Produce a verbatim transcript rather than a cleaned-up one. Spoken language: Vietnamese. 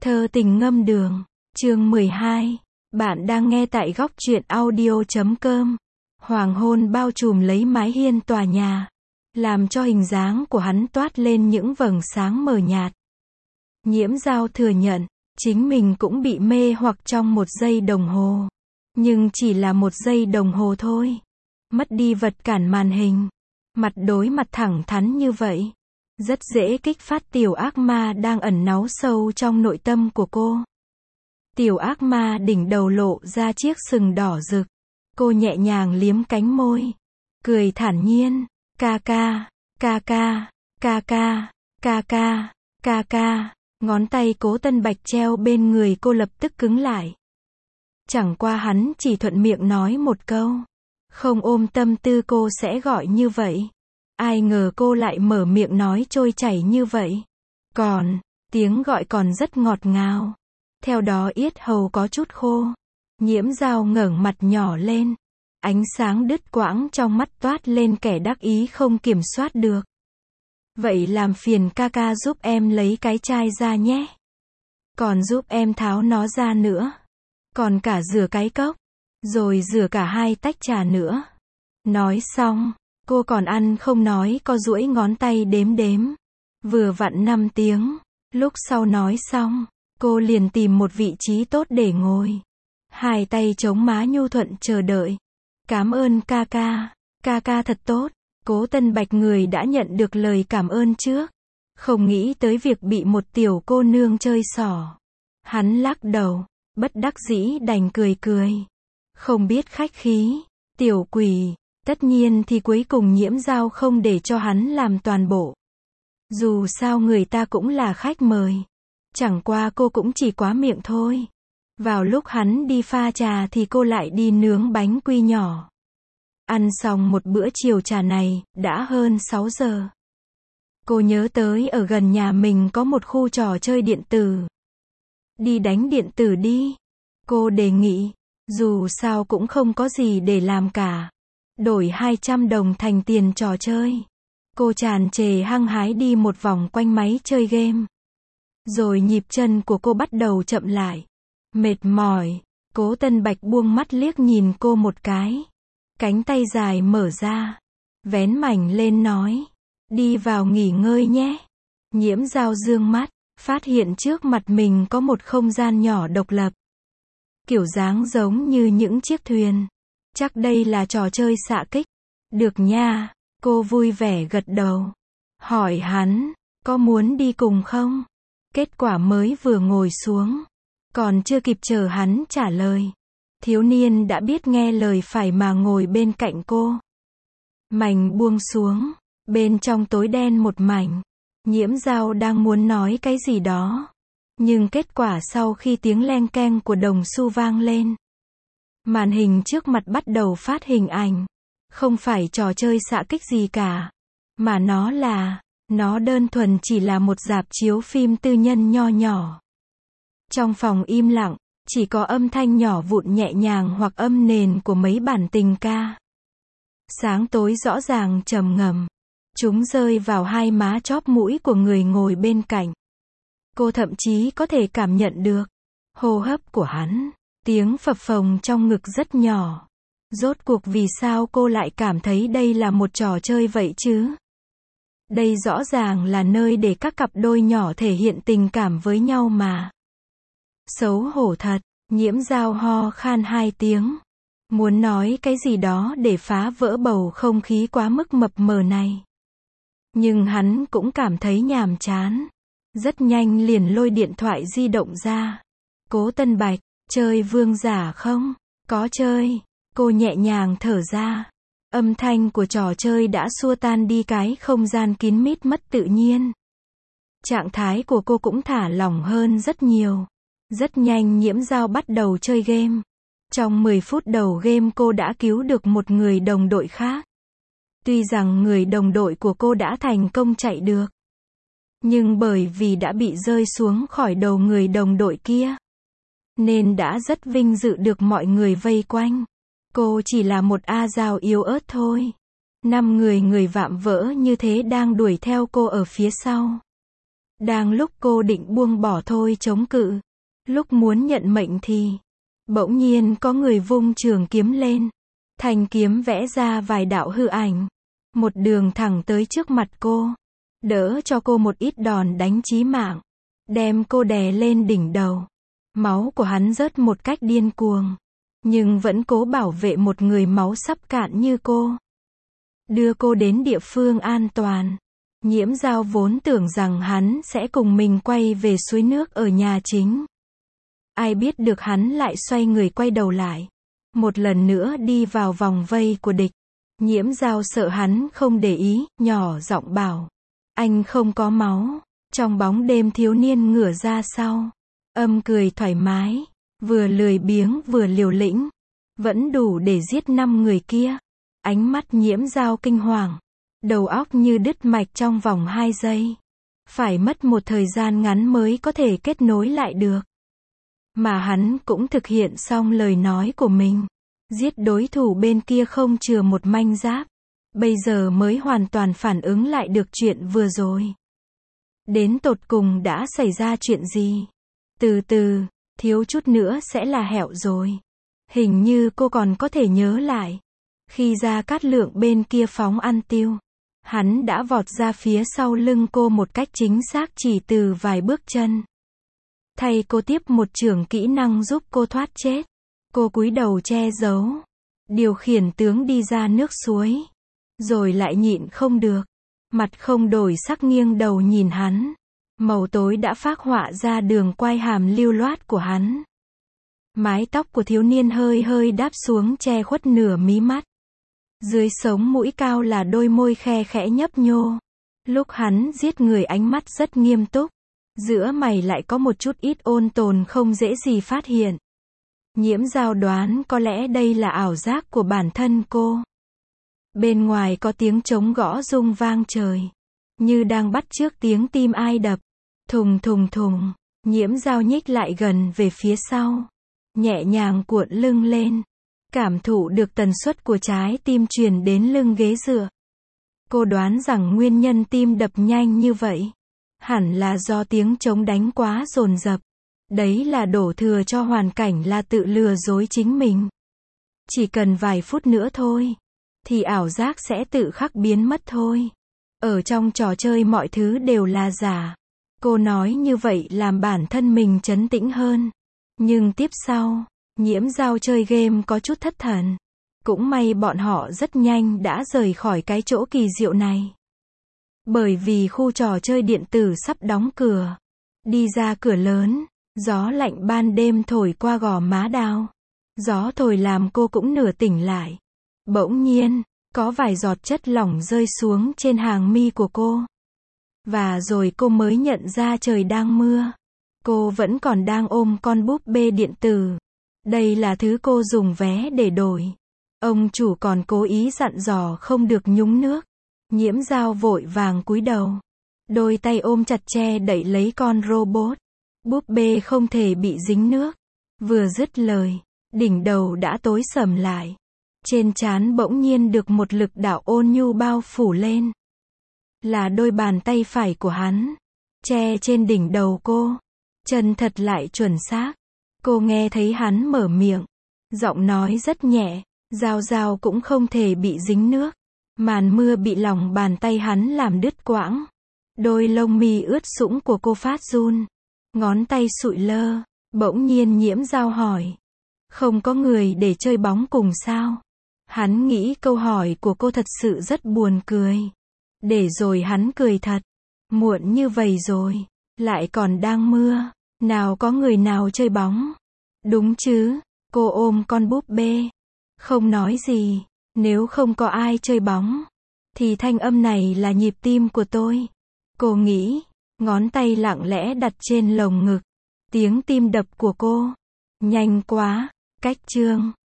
Thơ tình ngâm đường, chương mười hai. Bạn đang nghe tại góc truyện audio chấm com. Hoàng hôn bao trùm lấy mái hiên tòa nhà, làm cho hình dáng của hắn toát lên những vầng sáng mờ nhạt. Nhiễm Dao thừa nhận, chính mình cũng bị mê hoặc trong một giây đồng hồ. Nhưng chỉ là một giây đồng hồ thôi. Mất đi vật cản màn hình. Mặt đối mặt thẳng thắn như vậy. Rất dễ kích phát tiểu ác ma đang ẩn náu sâu trong nội tâm của cô. Tiểu ác ma đỉnh đầu lộ ra chiếc sừng đỏ rực. Cô nhẹ nhàng liếm cánh môi. Cười thản nhiên. Ca ca, ca ca, ca ca, ca ca, ca ca. Ngón tay Cố Tân Bạch treo bên người cô lập tức cứng lại. Chẳng qua hắn chỉ thuận miệng nói một câu. Không ôm tâm tư cô sẽ gọi như vậy. Ai ngờ cô lại mở miệng nói trôi chảy như vậy. Còn, tiếng gọi còn rất ngọt ngào. Theo đó yết hầu có chút khô. Nhiễm Dao ngẩng mặt nhỏ lên. Ánh sáng đứt quãng trong mắt toát lên kẻ đắc ý không kiểm soát được. Vậy làm phiền ca ca giúp em lấy cái chai ra nhé. Còn giúp em tháo nó ra nữa. Còn cả rửa cái cốc. Rồi rửa cả hai tách trà nữa. Nói xong, cô còn ăn không nói co duỗi ngón tay đếm đếm. Vừa vặn năm tiếng. Lúc sau nói xong, cô liền tìm một vị trí tốt để ngồi. Hai tay chống má nhu thuận chờ đợi. Cảm ơn ca ca. Ca ca thật tốt. Cố Tân Bạch người đã nhận được lời cảm ơn trước. Không nghĩ tới việc bị một tiểu cô nương chơi xỏ. Hắn lắc đầu. Bất đắc dĩ đành cười cười. Không biết khách khí. Tiểu quỷ. Tất nhiên thì cuối cùng Nhiễm Dao không để cho hắn làm toàn bộ. Dù sao người ta cũng là khách mời. Chẳng qua cô cũng chỉ quá miệng thôi. Vào lúc hắn đi pha trà thì cô lại đi nướng bánh quy nhỏ. Ăn xong một bữa chiều trà này, đã hơn sáu giờ. Cô nhớ tới ở gần nhà mình có một khu trò chơi điện tử. Đi đánh điện tử đi. Cô đề nghị. Dù sao cũng không có gì để làm cả. Đổi hai trăm đồng thành tiền trò chơi. Cô tràn trề hăng hái đi một vòng quanh máy chơi game. Rồi nhịp chân của cô bắt đầu chậm lại. Mệt mỏi. Cố Tân Bạch buông mắt liếc nhìn cô một cái. Cánh tay dài mở ra. Vén mảnh lên nói. Đi vào nghỉ ngơi nhé. Nhiễm Dao dương mắt. Phát hiện trước mặt mình có một không gian nhỏ độc lập. Kiểu dáng giống như những chiếc thuyền. Chắc đây là trò chơi xạ kích. Được nha. Cô vui vẻ gật đầu. Hỏi hắn. Có muốn đi cùng không? Kết quả mới vừa ngồi xuống. Còn chưa kịp chờ hắn trả lời. Thiếu niên đã biết nghe lời phải mà ngồi bên cạnh cô. Mảnh buông xuống. Bên trong tối đen một mảnh. Nhiễm Dao đang muốn nói cái gì đó. Nhưng kết quả sau khi tiếng leng keng của đồng xu vang lên. Màn hình trước mặt bắt đầu phát hình ảnh. Không phải trò chơi xạ kích gì cả. Mà nó là, nó đơn thuần chỉ là một rạp chiếu phim tư nhân nho nhỏ. Trong phòng im lặng, chỉ có âm thanh nhỏ vụn nhẹ nhàng hoặc âm nền của mấy bản tình ca. Sáng tối rõ ràng trầm ngầm. Chúng rơi vào hai má chóp mũi của người ngồi bên cạnh. Cô thậm chí có thể cảm nhận được hô hấp của hắn. Tiếng phập phồng trong ngực rất nhỏ. Rốt cuộc vì sao cô lại cảm thấy đây là một trò chơi vậy chứ? Đây rõ ràng là nơi để các cặp đôi nhỏ thể hiện tình cảm với nhau mà. Xấu hổ thật. Nhiễm Dao ho khan hai tiếng. Muốn nói cái gì đó để phá vỡ bầu không khí quá mức mập mờ này. Nhưng hắn cũng cảm thấy nhàm chán. Rất nhanh liền lôi điện thoại di động ra. Cố Tân Bạch, chơi vương giả không? Có chơi. Cô nhẹ nhàng thở ra. Âm thanh của trò chơi đã xua tan đi cái không gian kín mít mất tự nhiên. Trạng thái của cô cũng thả lỏng hơn rất nhiều. Rất nhanh Nhiễm Dao bắt đầu chơi game. Trong mười phút đầu game cô đã cứu được một người đồng đội khác. Tuy rằng người đồng đội của cô đã thành công chạy được. Nhưng bởi vì đã bị rơi xuống khỏi đầu người đồng đội kia. Nên đã rất vinh dự được mọi người vây quanh. Cô chỉ là một A Dao yếu ớt thôi. Năm người người vạm vỡ như thế đang đuổi theo cô ở phía sau. Đang lúc cô định buông bỏ thôi chống cự, lúc muốn nhận mệnh thì, bỗng nhiên có người vung trường kiếm lên. Thanh kiếm vẽ ra vài đạo hư ảnh. Một đường thẳng tới trước mặt cô. Đỡ cho cô một ít đòn đánh chí mạng. Đem cô đè lên đỉnh đầu. Máu của hắn rớt một cách điên cuồng. Nhưng vẫn cố bảo vệ một người máu sắp cạn như cô. Đưa cô đến địa phương an toàn. Nhiễm Dao vốn tưởng rằng hắn sẽ cùng mình quay về suối nước ở nhà chính. Ai biết được hắn lại xoay người quay đầu lại. Một lần nữa đi vào vòng vây của địch. Nhiễm Dao sợ hắn không để ý, nhỏ giọng bảo. Anh không có máu. Trong bóng đêm thiếu niên ngửa ra sau. Âm cười thoải mái. Vừa lười biếng vừa liều lĩnh. Vẫn đủ để giết năm người kia. Ánh mắt Nhiễm Dao kinh hoàng. Đầu óc như đứt mạch trong vòng hai giây. Phải mất một thời gian ngắn mới có thể kết nối lại được. Mà hắn cũng thực hiện xong lời nói của mình. Giết đối thủ bên kia không chừa một manh giáp. Bây giờ mới hoàn toàn phản ứng lại được chuyện vừa rồi. Đến tột cùng đã xảy ra chuyện gì? Từ từ, thiếu chút nữa sẽ là hẹo rồi. Hình như cô còn có thể nhớ lại. Khi Gia Cát Lượng bên kia phóng ăn tiêu, hắn đã vọt ra phía sau lưng cô một cách chính xác chỉ từ vài bước chân. Thay cô tiếp một chưởng kỹ năng giúp cô thoát chết. Cô cúi đầu che giấu. Điều khiển tướng đi ra nước suối. Rồi lại nhịn không được. Mặt không đổi sắc nghiêng đầu nhìn hắn. Màu tối đã phác họa ra đường quai hàm lưu loát của hắn. Mái tóc của thiếu niên hơi hơi đáp xuống che khuất nửa mí mắt. Dưới sống mũi cao là đôi môi khe khẽ nhấp nhô. Lúc hắn giết người ánh mắt rất nghiêm túc. Giữa mày lại có một chút ít ôn tồn không dễ gì phát hiện. Nhiễm Dao đoán có lẽ đây là ảo giác của bản thân cô. Bên ngoài có tiếng trống gõ rung vang trời. Như đang bắt chước tiếng tim ai đập. Thùng thùng thùng. Nhiễm Dao nhích lại gần về phía sau. Nhẹ nhàng cuộn lưng lên. Cảm thụ được tần suất của trái tim truyền đến lưng ghế dựa. Cô đoán rằng nguyên nhân tim đập nhanh như vậy. Hẳn là do tiếng trống đánh quá dồn dập. Đấy là đổ thừa cho hoàn cảnh là tự lừa dối chính mình. Chỉ cần vài phút nữa thôi. Thì ảo giác sẽ tự khắc biến mất thôi. Ở trong trò chơi mọi thứ đều là giả. Cô nói như vậy làm bản thân mình trấn tĩnh hơn. Nhưng tiếp sau, Nhiễm Dao chơi game có chút thất thần. Cũng may bọn họ rất nhanh đã rời khỏi cái chỗ kỳ diệu này. Bởi vì khu trò chơi điện tử sắp đóng cửa. Đi ra cửa lớn, gió lạnh ban đêm thổi qua gò má Đao. Gió thổi làm cô cũng nửa tỉnh lại. Bỗng nhiên, có vài giọt chất lỏng rơi xuống trên hàng mi của cô. Và rồi cô mới nhận ra trời đang mưa. Cô vẫn còn đang ôm con búp bê điện tử. Đây là thứ cô dùng vé để đổi. Ông chủ còn cố ý dặn dò không được nhúng nước. Nhiễm Dao vội vàng cúi đầu. Đôi tay ôm chặt che đẩy lấy con robot. Búp bê không thể bị dính nước. Vừa dứt lời, đỉnh đầu đã tối sầm lại. Trên trán bỗng nhiên được một lực đạo ôn nhu bao phủ lên. Là đôi bàn tay phải của hắn. Che trên đỉnh đầu cô. Chân thật lại chuẩn xác. Cô nghe thấy hắn mở miệng. Giọng nói rất nhẹ. Dao Dao cũng không thể bị dính nước. Màn mưa bị lòng bàn tay hắn làm đứt quãng. Đôi lông mi ướt sũng của cô phát run. Ngón tay sụi lơ. Bỗng nhiên Nhiễm Dao hỏi. Không có người để chơi bóng cùng sao? Hắn nghĩ câu hỏi của cô thật sự rất buồn cười. Để rồi hắn cười thật. Muộn như vậy rồi. Lại còn đang mưa. Nào có người nào chơi bóng. Đúng chứ. Cô ôm con búp bê. Không nói gì. Nếu không có ai chơi bóng. Thì thanh âm này là nhịp tim của tôi. Cô nghĩ. Ngón tay lặng lẽ đặt trên lồng ngực. Tiếng tim đập của cô. Nhanh quá. Cách chương.